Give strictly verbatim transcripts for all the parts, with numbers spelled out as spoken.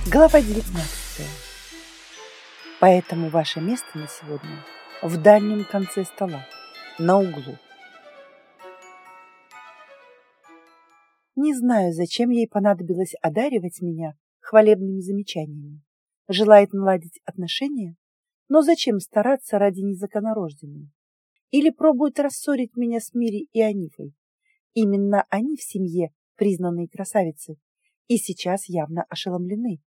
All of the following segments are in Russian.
Глава девятнадцатая. Поэтому ваше место на сегодня в дальнем конце стола, на углу. Не знаю, зачем ей понадобилось одаривать меня хвалебными замечаниями. Желает наладить отношения? Но зачем стараться ради незаконнорожденной? Или пробует рассорить меня с Мири и Анифой? Именно они в семье признанные красавицы и сейчас явно ошеломлены.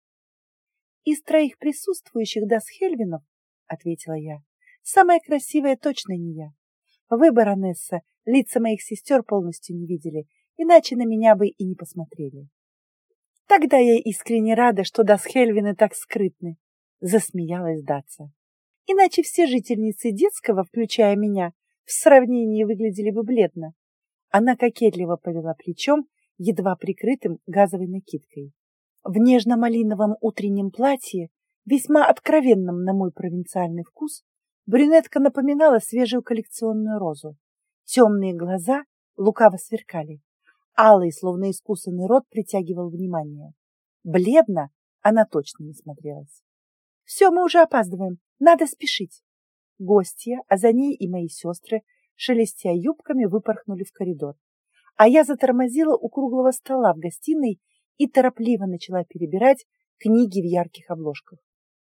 «Из троих присутствующих Дасхельвинов, — ответила я, — самая красивая точно не я. Вы, баронесса, лица моих сестер полностью не видели, иначе на меня бы и не посмотрели». «Тогда я искренне рада, что Дасхельвины так скрытны, — засмеялась Даца. Иначе все жительницы детского, включая меня, в сравнении выглядели бы бледно». Она кокетливо повела плечом, едва прикрытым газовой накидкой. В нежно-малиновом утреннем платье, весьма откровенном на мой провинциальный вкус, брюнетка напоминала свежую коллекционную розу. Темные глаза лукаво сверкали. Алый, словно искусанный рот, притягивал внимание. Бледно она точно не смотрелась. «Все, мы уже опаздываем, надо спешить». Гостья, а за ней и мои сестры, шелестя юбками, выпорхнули в коридор. А я затормозила у круглого стола в гостиной и торопливо начала перебирать книги в ярких обложках.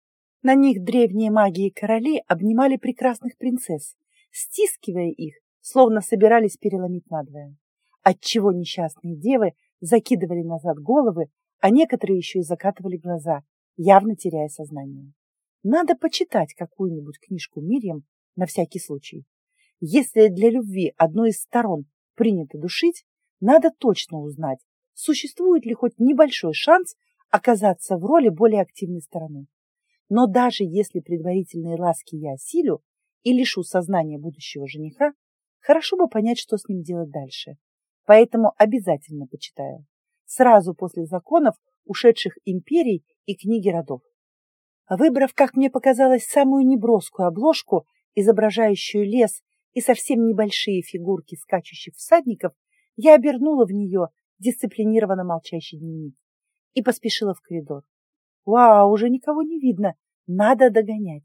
На них древние маги и короли обнимали прекрасных принцесс, стискивая их, словно собирались переломить надвое, отчего несчастные девы закидывали назад головы, а некоторые еще и закатывали глаза, явно теряя сознание. Надо почитать какую-нибудь книжку Мирьям на всякий случай. Если для любви одной из сторон принято душить, надо точно узнать, существует ли хоть небольшой шанс оказаться в роли более активной стороны. Но даже если предварительные ласки я осилю и лишу сознания будущего жениха, хорошо бы понять, что с ним делать дальше. Поэтому обязательно почитаю. Сразу после законов ушедших империй и книги родов. Выбрав, как мне показалось, самую неброскую обложку, изображающую лес и совсем небольшие фигурки скачущих всадников, я обернула в нее дисциплинированно молчащий дневник и поспешила в коридор. Вау, уже никого не видно, надо догонять.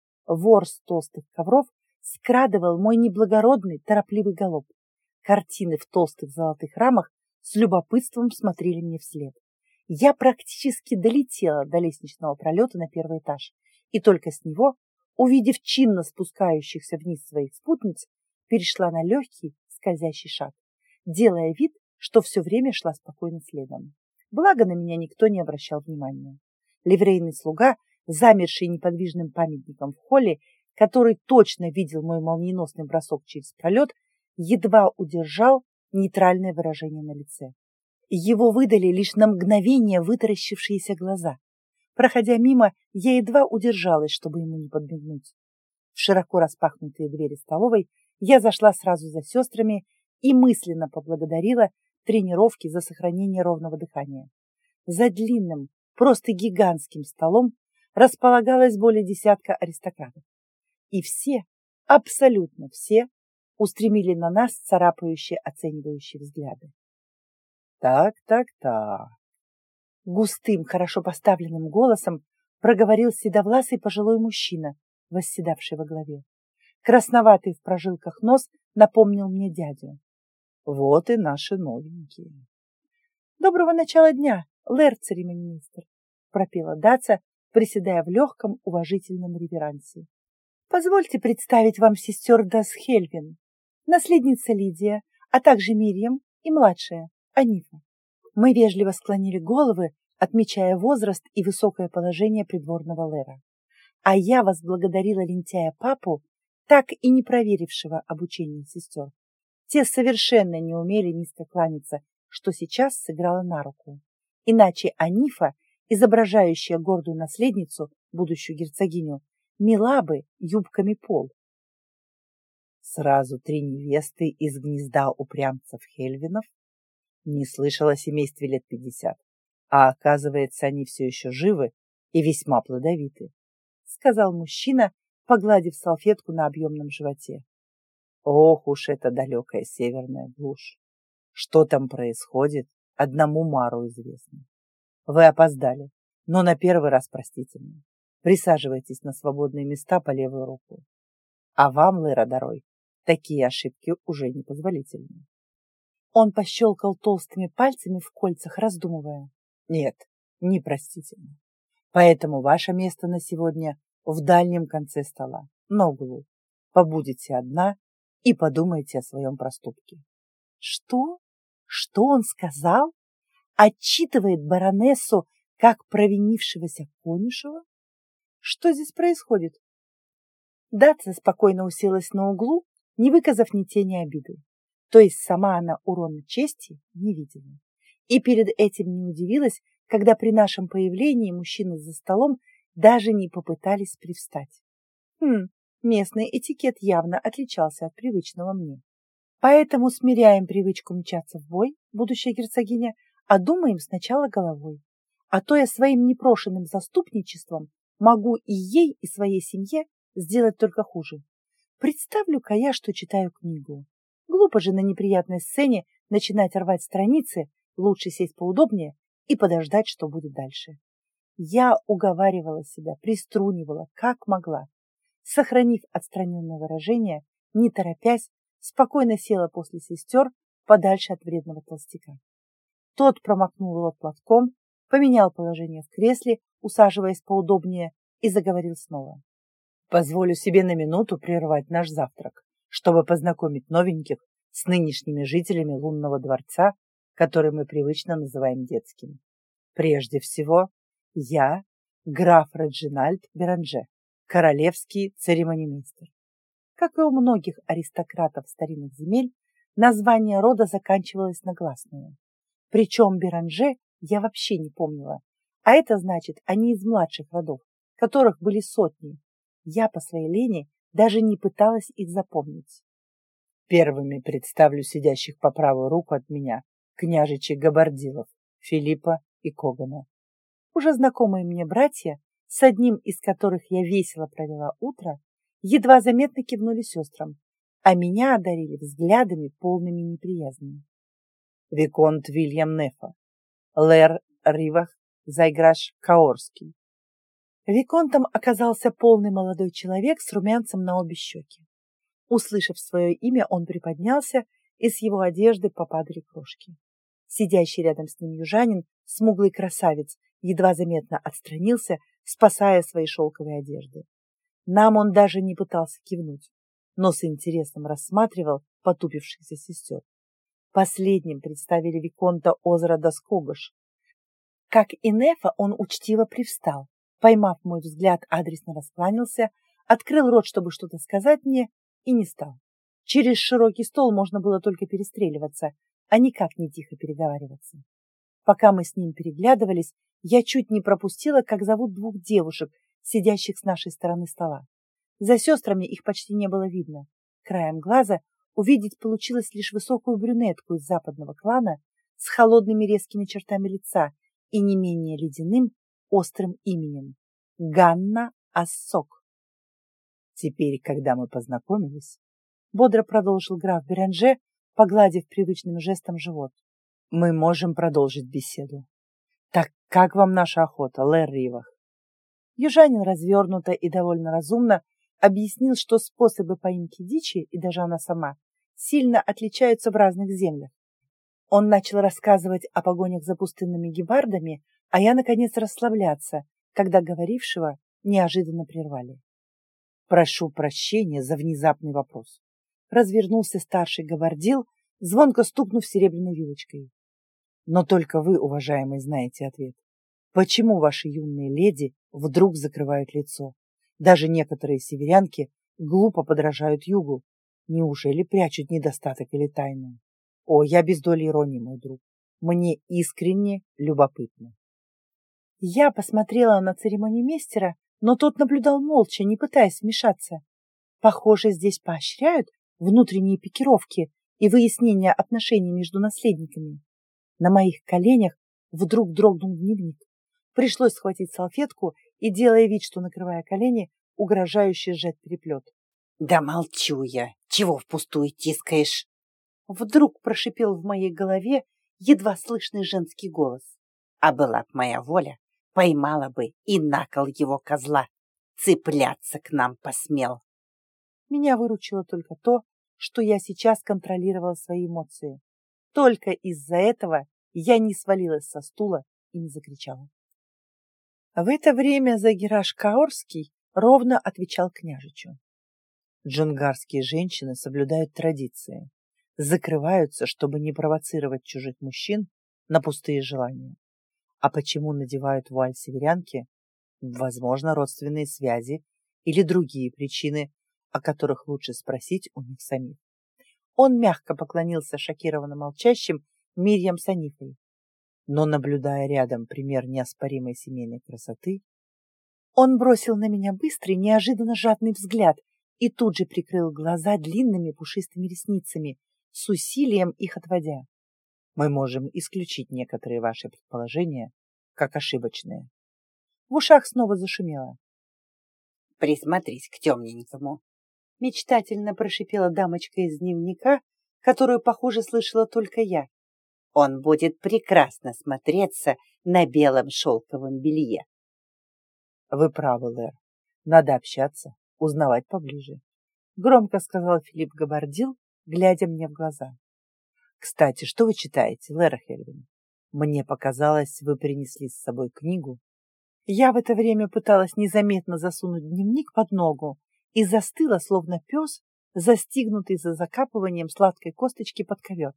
Вор с толстых ковров скрадывал мой неблагородный, торопливый галоп. Картины в толстых золотых рамах с любопытством смотрели мне вслед. Я практически долетела до лестничного пролета на первый этаж, и только с него, увидев чинно спускающихся вниз своих спутниц, перешла на легкий скользящий шаг, делая вид, что все время шла спокойно следом. Благо на меня никто не обращал внимания. Ливрейный слуга, замерший неподвижным памятником в холле, который точно видел мой молниеносный бросок через пролет, едва удержал нейтральное выражение на лице. Его выдали лишь на мгновение вытаращившиеся глаза. Проходя мимо, я едва удержалась, чтобы ему не подмигнуть. В широко распахнутые двери столовой я зашла сразу за сестрами и мысленно поблагодарила тренировки за сохранение ровного дыхания. За длинным, просто гигантским столом располагалось более десятка аристократов. И все, абсолютно все, устремили на нас царапающие, оценивающие взгляды. «Так, так, так», — густым, хорошо поставленным голосом проговорил седовласый пожилой мужчина, восседавший во главе. Красноватый в прожилках нос напомнил мне дядю. «Вот и наши новенькие». «Доброго начала дня, лэр-церемонимейстер», — пропела Даца, приседая в легком уважительном реверансе. «Позвольте представить вам сестер Дасхельвин, наследница Лидия, а также Мирьям и младшая Анифа». Мы вежливо склонили головы, отмечая возраст и высокое положение придворного лэра. А я возблагодарила лентяя папу, так и не проверившего обучение сестер. Те совершенно не умели низко кланяться, что сейчас сыграло на руку. Иначе Анифа, изображающая гордую наследницу, будущую герцогиню, мела бы юбками пол. Сразу три невесты из гнезда упрямцев Хельвинов? Не слышала о семействе лет пятьдесят, а оказывается, они все еще живы и весьма плодовиты, сказал мужчина, погладив салфетку на объемном животе. Ох уж эта далекая северная глушь! Что там происходит, одному Мару известно. Вы опоздали. Но на первый раз простительно. Присаживайтесь на свободные места по левую руку. А вам, Лера Дорой, такие ошибки уже непозволительны. Он пощелкал толстыми пальцами в кольцах, раздумывая. Нет, непростительно. Поэтому ваше место на сегодня в дальнем конце стола, на углу. Побудете одна и подумайте о своем проступке. Что? Что он сказал? Отчитывает баронессу как провинившегося конюшева? Что здесь происходит? Датса спокойно уселась на углу, не выказав ни тени обиды. То есть сама она урона чести не видела. И перед этим не удивилась, когда при нашем появлении мужчины за столом даже не попытались привстать. Хм, местный этикет явно отличался от привычного мне. Поэтому смиряем привычку мчаться в бой, будущая герцогиня, а думаем сначала головой. А то я своим непрошенным заступничеством могу и ей, и своей семье сделать только хуже. Представлю-ка я, что читаю книгу. Глупо же на неприятной сцене начинать рвать страницы, лучше сесть поудобнее и подождать, что будет дальше. Я уговаривала себя, приструнивала, как могла. Сохранив отстраненное выражение, не торопясь, спокойно села после сестер подальше от вредного толстяка. Тот промокнул рот платком, поменял положение в кресле, усаживаясь поудобнее, и заговорил снова. Позволю себе на минуту прервать наш завтрак, чтобы познакомить новеньких с нынешними жителями лунного дворца, который мы привычно называем детским. Прежде всего, я граф Реджинальд Беранже, королевский церемонимейстер. Как и у многих аристократов старинных земель, название рода заканчивалось на гласную. Причем Беранже я вообще не помнила, а это значит, они из младших родов, которых были сотни. Я по своей лени даже не пыталась их запомнить. Первыми представлю сидящих по правую руку от меня княжичей Габардилов, Филиппа и Когана. Уже знакомые мне братья, с одним из которых я весело провела утро, едва заметно кивнули сестрам, а меня одарили взглядами, полными неприязни. Виконт Вильям Нефа, Лэр Ривах Зайграш Каорский. Виконтом оказался полный молодой человек с румянцем на обе щеки. Услышав свое имя, он приподнялся, и с его одежды попадали крошки. Сидящий рядом с ним южанин, смуглый красавец, едва заметно отстранился, спасая свои шелковые одежды. Нам он даже не пытался кивнуть, но с интересом рассматривал потупившихся сестер. Последним представили виконта Озрада Скогаш. Как и Нефа, он учтиво привстал, поймав мой взгляд, адресно раскланялся, открыл рот, чтобы что-то сказать мне, и не стал. Через широкий стол можно было только перестреливаться, а никак не тихо переговариваться. Пока мы с ним переглядывались, я чуть не пропустила, как зовут двух девушек, сидящих с нашей стороны стола. За сестрами их почти не было видно. Краем глаза увидеть получилось лишь высокую брюнетку из западного клана с холодными резкими чертами лица и не менее ледяным, острым именем — Ганна Ассок. Теперь, когда мы познакомились, бодро продолжил граф Беранже, погладив привычным жестом живот, мы можем продолжить беседу. Так как вам наша охота, Лэр Ривах? Южанин развернуто и довольно разумно объяснил, что способы поимки дичи, и даже она сама, сильно отличаются в разных землях. Он начал рассказывать о погонях за пустынными гепардами, а я, наконец, расслабляться, когда говорившего неожиданно прервали. Прошу прощения за внезапный вопрос. Развернулся старший габардил, звонко стукнув серебряной вилочкой. Но только вы, уважаемый, знаете ответ. Почему ваши юные леди вдруг закрывают лицо? Даже некоторые северянки глупо подражают югу. Неужели прячут недостаток или тайну? О, я без доли иронии, мой друг. Мне искренне любопытно. Я посмотрела на церемонимейстера, но тот наблюдал молча, не пытаясь вмешаться. Похоже, здесь поощряют внутренние пикировки и выяснение отношений между наследниками. На моих коленях вдруг дрогнул дневник. Пришлось схватить салфетку и, делая вид, что накрывая колени, угрожающе сжать переплет. «Да молчу я! Чего впустую тискаешь?» Вдруг прошипел в моей голове едва слышный женский голос. «А была б моя воля, Поймала бы и на кол его козла. Цепляться к нам посмел. Меня выручило только то, что я сейчас контролировала свои эмоции. Только из-за этого я не свалилась со стула и не закричала. В это время Загираш Каорский ровно отвечал княжичу. Джунгарские женщины соблюдают традиции, закрываются, чтобы не провоцировать чужих мужчин на пустые желания. А почему надевают вуаль северянки? Возможно, родственные связи или другие причины, о которых лучше спросить у них самих. Он мягко поклонился шокированно молчащим Мирьям с Анифой. Но, наблюдая рядом пример неоспоримой семейной красоты, он бросил на меня быстрый, неожиданно жадный взгляд и тут же прикрыл глаза длинными пушистыми ресницами, с усилием их отводя. Мы можем исключить некоторые ваши предположения как ошибочные. В ушах снова зашумело. Присмотрись к темненькому. Мечтательно прошипела дамочка из дневника, которую, похоже, слышала только я. Он будет прекрасно смотреться на белом шелковом белье. Вы правы, Лэр. Надо общаться, узнавать поближе. Громко сказал Филипп Габардил, глядя мне в глаза. Кстати, что вы читаете, Лэра Хельвин? Мне показалось, вы принесли с собой книгу. Я в это время пыталась незаметно засунуть дневник под ногу и застыла, словно пес, застигнутый за закапыванием сладкой косточки под ковер.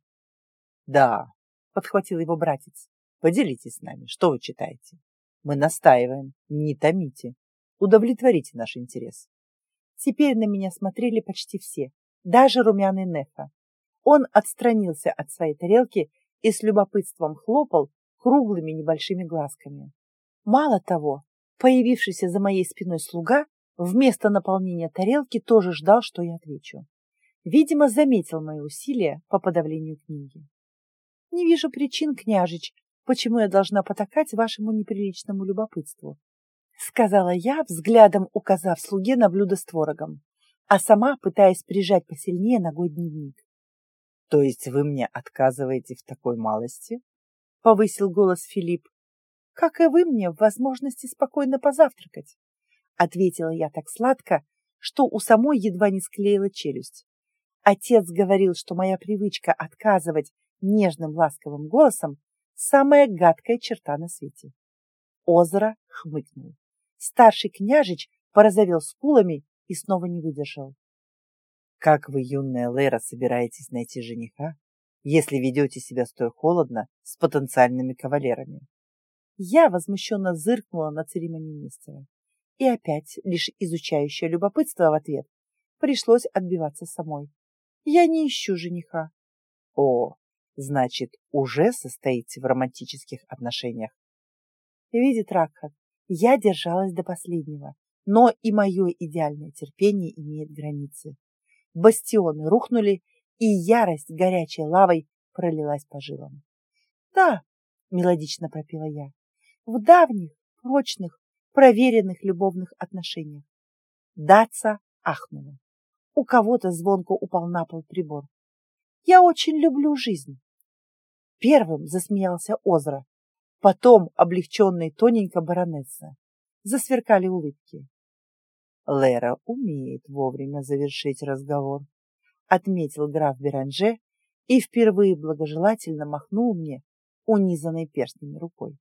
Да, подхватил его братец, поделитесь с нами, что вы читаете. Мы настаиваем, не томите, удовлетворите наш интерес. Теперь на меня смотрели почти все, даже румяный Нефа. Он отстранился от своей тарелки и с любопытством хлопал круглыми небольшими глазками. Мало того, появившийся за моей спиной слуга вместо наполнения тарелки тоже ждал, что я отвечу. Видимо, заметил мои усилия по подавлению книги. Не вижу причин, княжич, почему я должна потакать вашему неприличному любопытству, сказала я, взглядом указав слуге на блюдо с творогом, а сама пытаясь прижать посильнее ногой дневник. То есть вы мне отказываете в такой малости? Повысил голос Филипп. Как и вы мне в возможности спокойно позавтракать, ответила я так сладко, что у самой едва не склеила челюсть. Отец говорил, что моя привычка отказывать нежным ласковым голосом самая гадкая черта на свете. Озеро хмыкнул. Старший княжич порозовел скулами и снова не выдержал. Как вы, юная Лэра, собираетесь найти жениха, если ведете себя столь холодно с потенциальными кавалерами? Я возмущенно зыркнула на церемониймейстера. И опять лишь изучающее любопытство в ответ. Пришлось отбиваться самой. Я не ищу жениха. О, значит, уже состоите в романтических отношениях. Видит Ракхат, я держалась до последнего, но и мое идеальное терпение имеет границы. Бастионы рухнули, и ярость горячей лавой пролилась по жилам. Да, мелодично пропела я, в давних, прочных, проверенных любовных отношениях. Даца ахнула. У кого-то звонко упал на пол прибор. Я очень люблю жизнь. Первым засмеялся Озра, потом облегченный тоненько баронесса. Засверкали улыбки. Лэра умеет вовремя завершить разговор, отметил граф Беранже и впервые благожелательно махнул мне унизанной перстнями рукой.